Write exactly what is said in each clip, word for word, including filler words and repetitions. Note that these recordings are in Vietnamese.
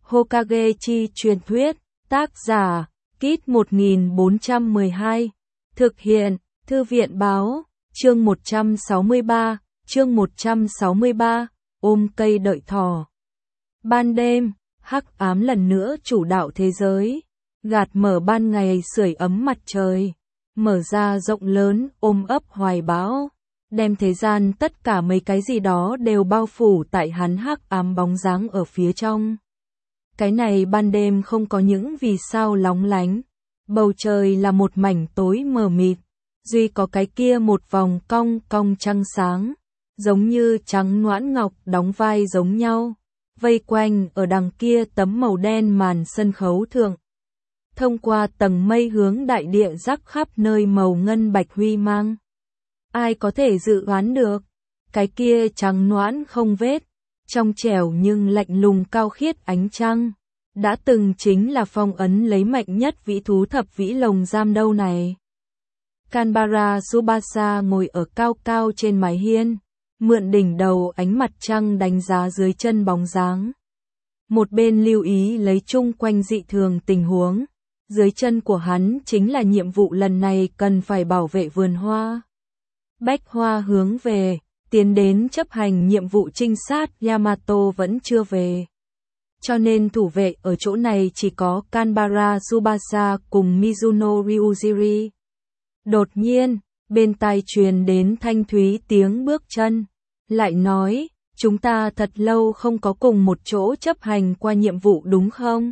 Hokage chi truyền thuyết, tác giả, Kit một nghìn bốn trăm mười hai, thực hiện, Thư viện báo, chương một trăm sáu mươi ba, chương một trăm sáu mươi ba, ôm cây đợi thỏ. Ban đêm, hắc ám lần nữa chủ đạo thế giới, gạt mở ban ngày sưởi ấm mặt trời, mở ra rộng lớn ôm ấp hoài bão, đem thế gian tất cả mấy cái gì đó đều bao phủ tại hắn hắc ám bóng dáng ở phía trong. Cái này ban đêm không có những vì sao lóng lánh, bầu trời là một mảnh tối mờ mịt, duy có cái kia một vòng cong cong trăng sáng, giống như trắng noãn ngọc đóng vai giống nhau, vây quanh ở đằng kia tấm màu đen màn sân khấu thượng. Thông qua tầng mây hướng đại địa rắc khắp nơi màu ngân bạch huy mang. Ai có thể dự đoán được, cái kia trắng noãn không vết, trong trẻo nhưng lạnh lùng cao khiết ánh trăng, đã từng chính là phong ấn lấy mạnh nhất vĩ thú thập vĩ lồng giam đâu này. Kanbara Tsubasa ngồi ở cao cao trên mái hiên, mượn đỉnh đầu ánh mặt trăng đánh giá dưới chân bóng dáng. Một bên lưu ý lấy chung quanh dị thường tình huống, dưới chân của hắn chính là nhiệm vụ lần này cần phải bảo vệ vườn hoa. Bách Hoa hướng về, tiến đến chấp hành nhiệm vụ trinh sát Yamato vẫn chưa về. Cho nên thủ vệ ở chỗ này chỉ có Kanbara Tsubasa cùng Mizuno Ryujiri. Đột nhiên, bên tai truyền đến thanh thúy tiếng bước chân, lại nói, chúng ta thật lâu không có cùng một chỗ chấp hành qua nhiệm vụ đúng không?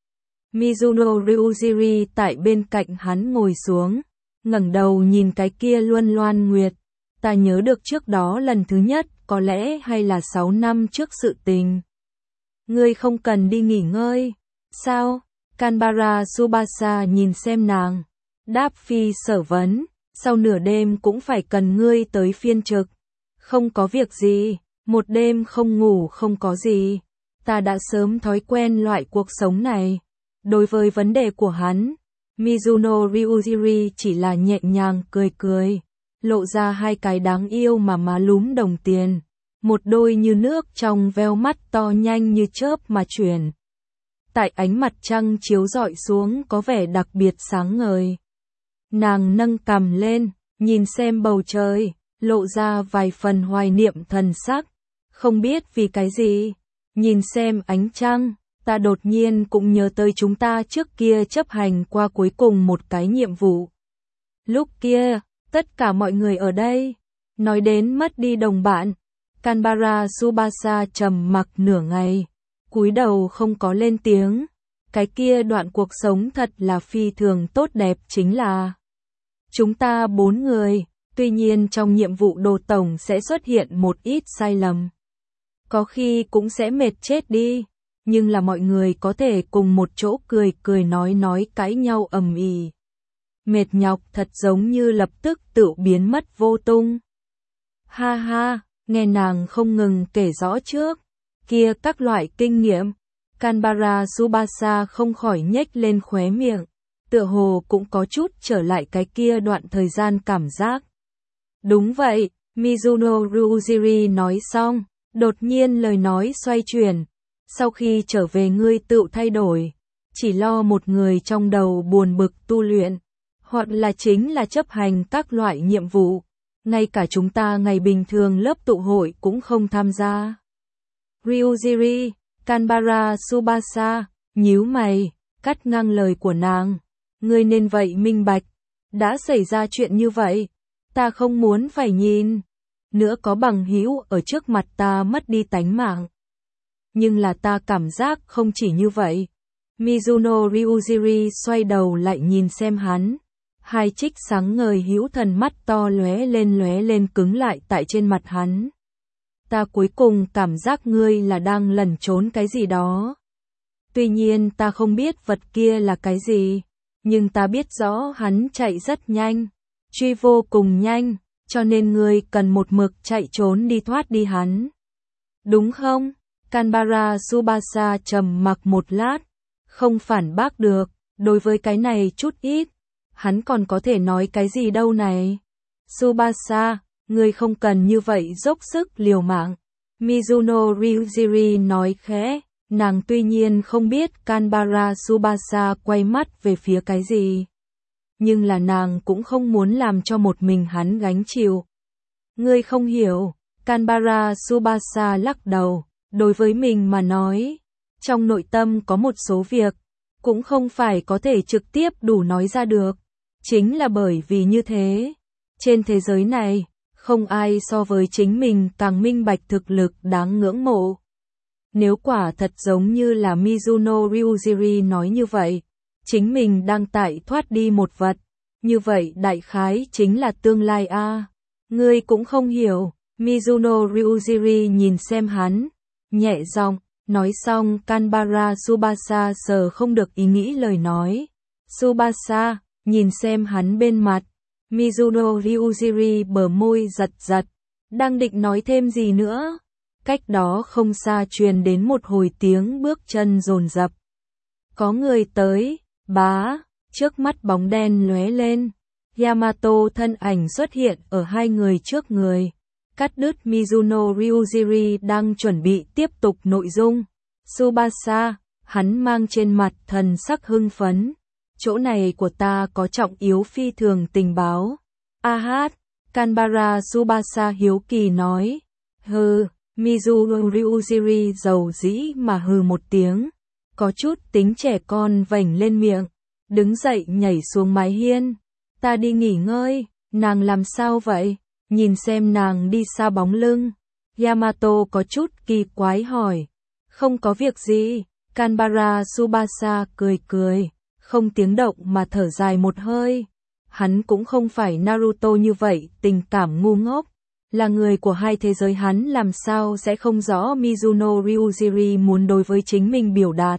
Mizuno Ryujiri tại bên cạnh hắn ngồi xuống, ngẩng đầu nhìn cái kia Luân Loan Nguyệt. Ta nhớ được trước đó lần thứ nhất, có lẽ hay là sáu năm trước sự tình. Ngươi không cần đi nghỉ ngơi. Sao? Kanbara Tsubasa nhìn xem nàng. Đáp phi sở vấn, sau nửa đêm cũng phải cần ngươi tới phiên trực. Không có việc gì, một đêm không ngủ không có gì. Ta đã sớm thói quen loại cuộc sống này. Đối với vấn đề của hắn, Mizuno Ryujiri chỉ là nhẹ nhàng cười cười, lộ ra hai cái đáng yêu mà má lúm đồng tiền, một đôi như nước trong veo mắt to nhanh như chớp mà chuyển. Tại ánh mặt trăng chiếu rọi xuống có vẻ đặc biệt sáng ngời. Nàng nâng cằm lên, nhìn xem bầu trời, lộ ra vài phần hoài niệm thần sắc, không biết vì cái gì, nhìn xem ánh trăng. Ta đột nhiên cũng nhớ tới chúng ta trước kia chấp hành qua cuối cùng một cái nhiệm vụ. Lúc kia, tất cả mọi người ở đây, nói đến mất đi đồng bạn, Kanbara Tsubasa trầm mặc nửa ngày, cúi đầu không có lên tiếng. Cái kia đoạn cuộc sống thật là phi thường tốt đẹp chính là chúng ta bốn người, tuy nhiên trong nhiệm vụ đồ tổng sẽ xuất hiện một ít sai lầm. Có khi cũng sẽ mệt chết đi. Nhưng là mọi người có thể cùng một chỗ cười cười nói nói cãi nhau ầm ĩ. Mệt nhọc thật giống như lập tức tự biến mất vô tung. Ha ha, nghe nàng không ngừng kể rõ trước, kia các loại kinh nghiệm, Kanbara Tsubasa không khỏi nhếch lên khóe miệng, tựa hồ cũng có chút trở lại cái kia đoạn thời gian cảm giác. Đúng vậy, Mizuno Ryujiri nói xong, đột nhiên lời nói xoay chuyển. Sau khi trở về ngươi tự thay đổi, chỉ lo một người trong đầu buồn bực tu luyện, hoặc là chính là chấp hành các loại nhiệm vụ, ngay cả chúng ta ngày bình thường lớp tụ hội cũng không tham gia. Ryujiri, Kanbara Tsubasa, nhíu mày, cắt ngang lời của nàng, ngươi nên vậy minh bạch, đã xảy ra chuyện như vậy, ta không muốn phải nhìn, nữa có bằng hữu ở trước mặt ta mất đi tánh mạng. Nhưng là ta cảm giác không chỉ như vậy. Mizuno Ryujiri xoay đầu lại nhìn xem hắn. Hai trích sáng ngời hữu thần mắt to lóe lên lóe lên cứng lại tại trên mặt hắn. Ta cuối cùng cảm giác ngươi là đang lẩn trốn cái gì đó. Tuy nhiên ta không biết vật kia là cái gì. Nhưng ta biết rõ hắn chạy rất nhanh. Truy vô cùng nhanh. Cho nên ngươi cần một mực chạy trốn đi thoát đi hắn. Đúng không? Kanbara Tsubasa trầm mặc một lát, không phản bác được, đối với cái này chút ít, hắn còn có thể nói cái gì đâu này. Tsubasa, ngươi không cần như vậy dốc sức liều mạng. Mizuno Ryujiri nói khẽ, Nàng tuy nhiên không biết Canberra Tsubasa quay mắt về phía cái gì. Nhưng là nàng cũng không muốn làm cho một mình hắn gánh chịu. Ngươi không hiểu, Canberra Tsubasa lắc đầu, đối với mình mà nói, trong nội tâm có một số việc, cũng không phải có thể trực tiếp đủ nói ra được. Chính là bởi vì như thế, trên thế giới này, không ai so với chính mình càng minh bạch thực lực đáng ngưỡng mộ. Nếu quả thật giống như là Mizuno Ryujiri nói như vậy, chính mình đang tại thoát đi một vật, như vậy đại khái chính là tương lai a. À. Ngươi cũng không hiểu, Mizuno Ryujiri nhìn xem hắn, nhẹ giọng, nói xong Canberra Tsubasa sờ không được ý nghĩ lời nói. Tsubasa, nhìn xem hắn bên mặt, Mizuno Ryujiri bờ môi giật giật, đang định nói thêm gì nữa. Cách đó không xa truyền đến một hồi tiếng bước chân dồn dập. Có người tới, bá, trước mắt bóng đen lóe lên. Yamato thân ảnh xuất hiện ở hai người trước người. Cắt đứt Mizuno Ryujiri đang chuẩn bị tiếp tục nội dung. Tsubasa, hắn mang trên mặt thần sắc hưng phấn. Chỗ này của ta có trọng yếu phi thường tình báo. A hát, Canberra Tsubasa hiếu kỳ nói. Hừ, Mizuno Ryujiri dầu dĩ mà hừ một tiếng. Có chút tính trẻ con vểnh lên miệng. Đứng dậy nhảy xuống mái hiên. Ta đi nghỉ ngơi, nàng làm sao vậy? Nhìn xem nàng đi xa bóng lưng. Yamato có chút kỳ quái hỏi. Không có việc gì. Canberra Tsubasa cười cười. Không tiếng động mà thở dài một hơi. Hắn cũng không phải Naruto như vậy, tình cảm ngu ngốc. Là người của hai thế giới hắn làm sao sẽ không rõ Mizuno Ryujiri muốn đối với chính mình biểu đạt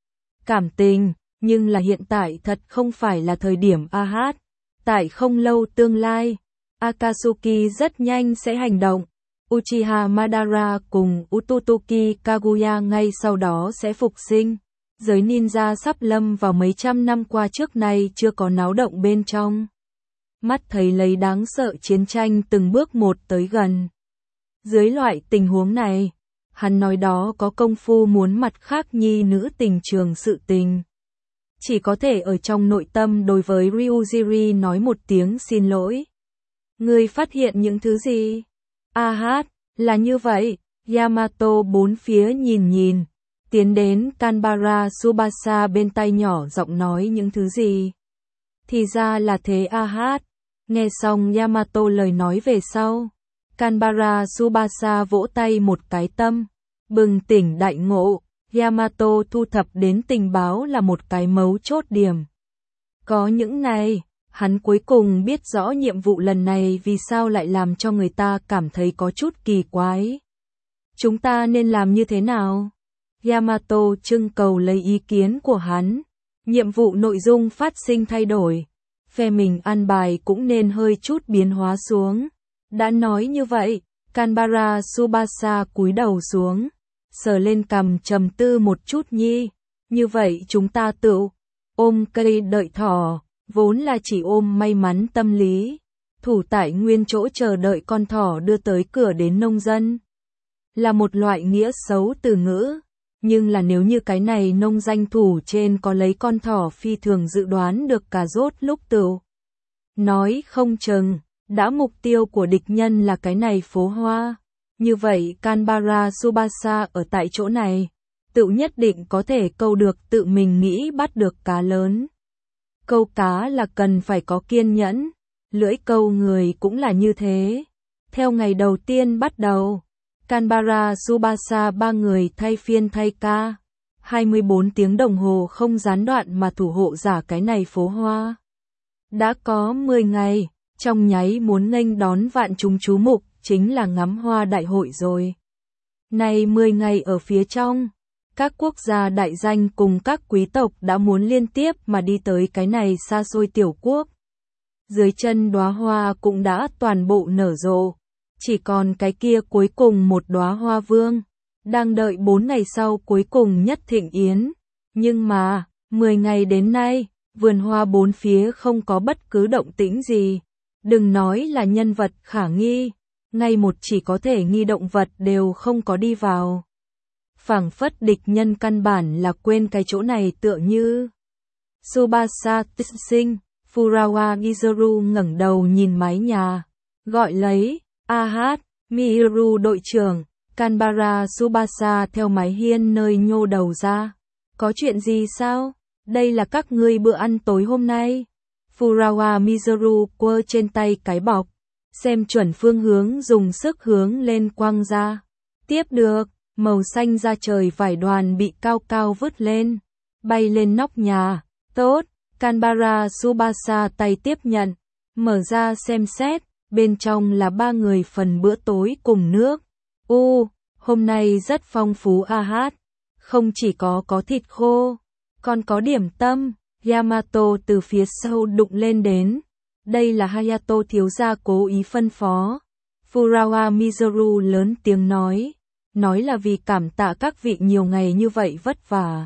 cảm tình, nhưng là hiện tại thật không phải là thời điểm a hát. Tại không lâu tương lai, Akatsuki rất nhanh sẽ hành động. Uchiha Madara cùng Utotoki Kaguya ngay sau đó sẽ phục sinh. Giới ninja sắp lâm vào mấy trăm năm qua trước nay chưa có náo động bên trong. Mắt thấy lấy đáng sợ chiến tranh từng bước một tới gần. Dưới loại tình huống này, hắn nói đó có công phu muốn mặt khác nhi nữ tình trường sự tình. Chỉ có thể ở trong nội tâm đối với Ryujiri nói một tiếng xin lỗi. Ngươi phát hiện những thứ gì? A hát, là như vậy. Yamato bốn phía nhìn nhìn. Tiến đến Canberra Tsubasa bên tai nhỏ giọng nói những thứ gì. Thì ra là thế a hát. Nghe xong Yamato lời nói về sau. Canberra Tsubasa vỗ tay một cái tâm. Bừng tỉnh đại ngộ. Yamato thu thập đến tình báo là một cái mấu chốt điểm. Có những này, hắn cuối cùng biết rõ nhiệm vụ lần này vì sao lại làm cho người ta cảm thấy có chút kỳ quái. Chúng ta nên làm như thế nào? Yamato trưng cầu lấy ý kiến của hắn. Nhiệm vụ nội dung phát sinh thay đổi. Phe mình ăn bài cũng nên hơi chút biến hóa xuống. Đã nói như vậy, Canberra Tsubasa cúi đầu xuống. Sờ lên cằm trầm tư một chút nhi. Như vậy chúng ta tự ôm cây đợi thỏ, vốn là chỉ ôm may mắn tâm lý. Thủ tại nguyên chỗ chờ đợi con thỏ đưa tới cửa đến nông dân. Là một loại nghĩa xấu từ ngữ. Nhưng là nếu như cái này nông danh thủ trên có lấy con thỏ phi thường dự đoán được cà rốt lúc tự. Nói không chừng, đã mục tiêu của địch nhân là cái này phố hoa. Như vậy Canberra Tsubasa ở tại chỗ này, tự nhất định có thể câu được tự mình nghĩ bắt được cá lớn. Câu cá là cần phải có kiên nhẫn, lưỡi câu người cũng là như thế. Theo ngày đầu tiên bắt đầu, Canberra Tsubasa ba người thay phiên thay ca, hai mươi bốn tiếng đồng hồ không gián đoạn mà thủ hộ giả cái này phố hoa. Đã có mười ngày, trong nháy muốn nghênh đón vạn chúng chú mục, chính là ngắm hoa đại hội rồi. Này mười ngày ở phía trong, các quốc gia đại danh cùng các quý tộc đã muốn liên tiếp mà đi tới cái này xa xôi tiểu quốc. Dưới chân đóa hoa cũng đã toàn bộ nở rộ, chỉ còn cái kia cuối cùng một đóa hoa vương, đang đợi bốn ngày sau cuối cùng nhất thịnh yến. Nhưng mà, mười ngày đến nay, vườn hoa bốn phía không có bất cứ động tĩnh gì. Đừng nói là nhân vật khả nghi, ngay một chỉ có thể nghi động vật đều không có đi vào. phảng phất địch nhân căn bản là quên cái chỗ này tựa như. Tsubasa sinh, Furawa Gizoru ngẩng đầu nhìn mái nhà, gọi lấy, a hát, Mihiru đội trưởng, Kanbara Tsubasa theo mái hiên nơi nhô đầu ra. Có chuyện gì sao? Đây là các ngươi bữa ăn tối hôm nay. Furawa Mihiru quơ trên tay cái bọc, xem chuẩn phương hướng dùng sức hướng lên quăng ra. Tiếp được, màu xanh da trời vải đoàn bị cao cao vứt lên, bay lên nóc nhà. Tốt, Kanbara Tsubasa tay tiếp nhận, mở ra xem xét, bên trong là ba người phần bữa tối cùng nước. U, hôm nay rất phong phú a hát, không chỉ có có thịt khô, còn có điểm tâm. Yamato từ phía sau đụng lên đến. Đây là Hayato thiếu gia cố ý phân phó. Furawa Mihiru lớn tiếng nói, nói là vì cảm tạ các vị nhiều ngày như vậy vất vả.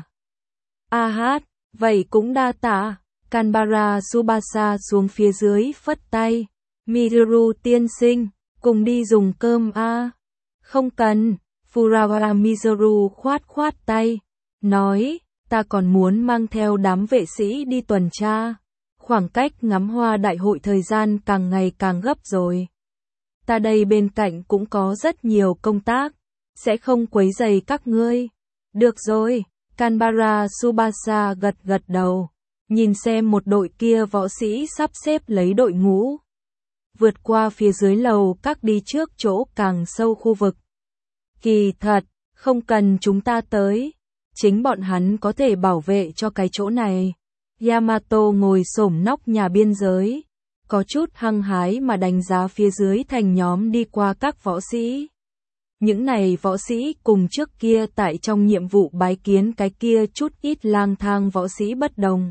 A hát, vậy cũng đa tạ. Kanbara Tsubasa xuống phía dưới phất tay. Mihiru tiên sinh, cùng đi dùng cơm a. Không cần, Furawa Mihiru khoát khoát tay, nói, ta còn muốn mang theo đám vệ sĩ đi tuần tra. Khoảng cách ngắm hoa đại hội thời gian càng ngày càng gấp rồi. Ta đây bên cạnh cũng có rất nhiều công tác, sẽ không quấy rầy các ngươi. Được rồi, Kanbara Tsubasa gật gật đầu, nhìn xem một đội kia võ sĩ sắp xếp lấy đội ngũ. Vượt qua phía dưới lầu các đi trước chỗ càng sâu khu vực. Kỳ thật, không cần chúng ta tới, chính bọn hắn có thể bảo vệ cho cái chỗ này. Yamato ngồi xổm nóc nhà biên giới, có chút hăng hái mà đánh giá phía dưới thành nhóm đi qua các võ sĩ. Những này võ sĩ cùng trước kia tại trong nhiệm vụ bái kiến cái kia chút ít lang thang võ sĩ bất đồng.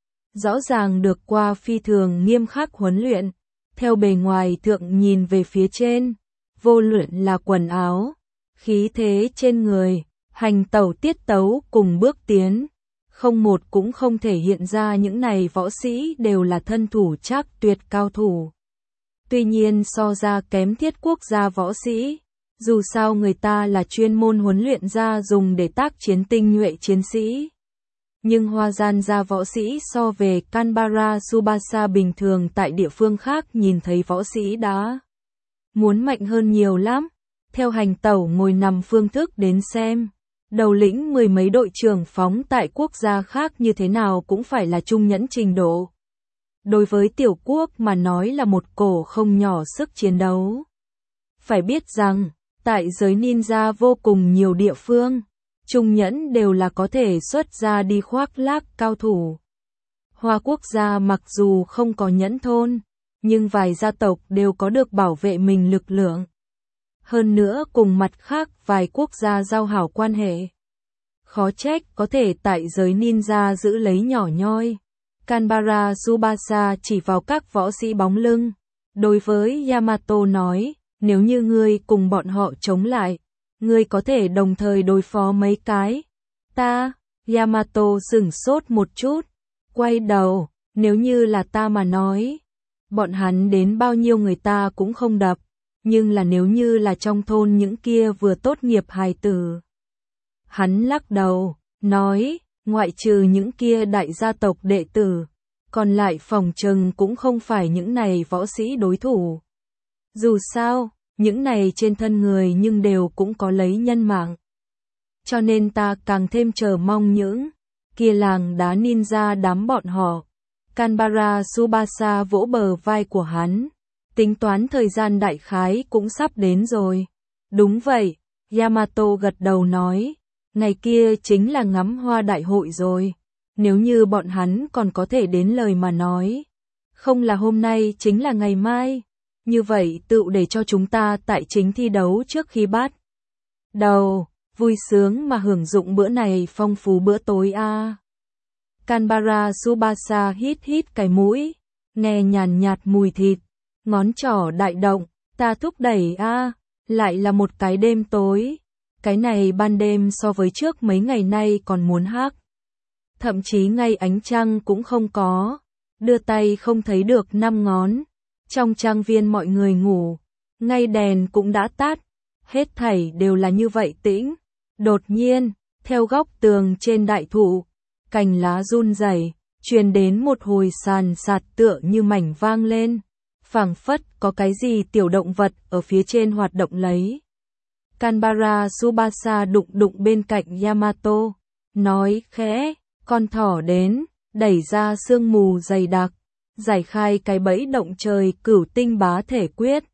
Rõ ràng được qua phi thường nghiêm khắc huấn luyện, theo bề ngoài thượng nhìn về phía trên, vô luận là quần áo, khí thế trên người, hành tẩu tiết tấu cùng bước tiến, không một cũng không thể hiện ra những này võ sĩ đều là thân thủ chắc tuyệt cao thủ. Tuy nhiên so ra kém thiết quốc gia võ sĩ, dù sao người ta là chuyên môn huấn luyện ra dùng để tác chiến tinh nhuệ chiến sĩ. Nhưng Hoa Gian gia võ sĩ so về Kanbara Tsubasa bình thường tại địa phương khác nhìn thấy võ sĩ đã muốn mạnh hơn nhiều lắm. Theo hành tẩu ngồi nằm phương thức đến xem, đầu lĩnh mười mấy đội trưởng phóng tại quốc gia khác như thế nào cũng phải là trung nhẫn trình độ. Đối với tiểu quốc mà nói là một cổ không nhỏ sức chiến đấu. Phải biết rằng, tại giới ninja vô cùng nhiều địa phương, trung nhẫn đều là có thể xuất ra đi khoác lác cao thủ. Hoa quốc gia mặc dù không có nhẫn thôn, nhưng vài gia tộc đều có được bảo vệ mình lực lượng. Hơn nữa cùng mặt khác vài quốc gia giao hảo quan hệ. Khó trách có thể tại giới ninja giữ lấy nhỏ nhoi. Kanbara Tsubasa chỉ vào các võ sĩ bóng lưng. Đối với Yamato nói, nếu như ngươi cùng bọn họ chống lại, ngươi có thể đồng thời đối phó mấy cái. Ta, Yamato sửng sốt một chút, quay đầu, nếu như là ta mà nói, bọn hắn đến bao nhiêu người ta cũng không đập. Nhưng là nếu như là trong thôn những kia vừa tốt nghiệp hài tử. Hắn lắc đầu, nói, ngoại trừ những kia đại gia tộc đệ tử, còn lại phòng trừng cũng không phải những này võ sĩ đối thủ. Dù sao, những này trên thân người nhưng đều cũng có lấy nhân mạng. Cho nên ta càng thêm chờ mong những kia làng đá ninja đám bọn họ. Kanbara Tsubasa vỗ bờ vai của hắn. Tính toán thời gian đại khái cũng sắp đến rồi. Đúng vậy, Yamato gật đầu nói, ngày kia chính là ngắm hoa đại hội rồi. Nếu như bọn hắn còn có thể đến lời mà nói, không là hôm nay chính là ngày mai. Như vậy tự để cho chúng ta tại chính thi đấu trước khi bắt đầu, vui sướng mà hưởng dụng bữa này phong phú bữa tối a. À. Kanbara Tsubasa hít hít cái mũi, nghe nhàn nhạt mùi thịt. Ngón trỏ đại động, ta thúc đẩy a, à, lại là một cái đêm tối. Cái này ban đêm so với trước mấy ngày nay còn muốn hắc. Thậm chí ngay ánh trăng cũng không có, đưa tay không thấy được năm ngón. Trong trang viên mọi người ngủ, ngay đèn cũng đã tắt, hết thảy đều là như vậy tĩnh. Đột nhiên, theo góc tường trên đại thụ, cành lá run rẩy, truyền đến một hồi sàn sạt tựa như mảnh vang lên, phảng phất có cái gì tiểu động vật ở phía trên hoạt động lấy. Kanbara Tsubasa đụng đụng bên cạnh Yamato, nói khẽ, con thỏ đến, đẩy ra sương mù dày đặc, giải khai cái bẫy động trời cửu tinh bá thể quyết.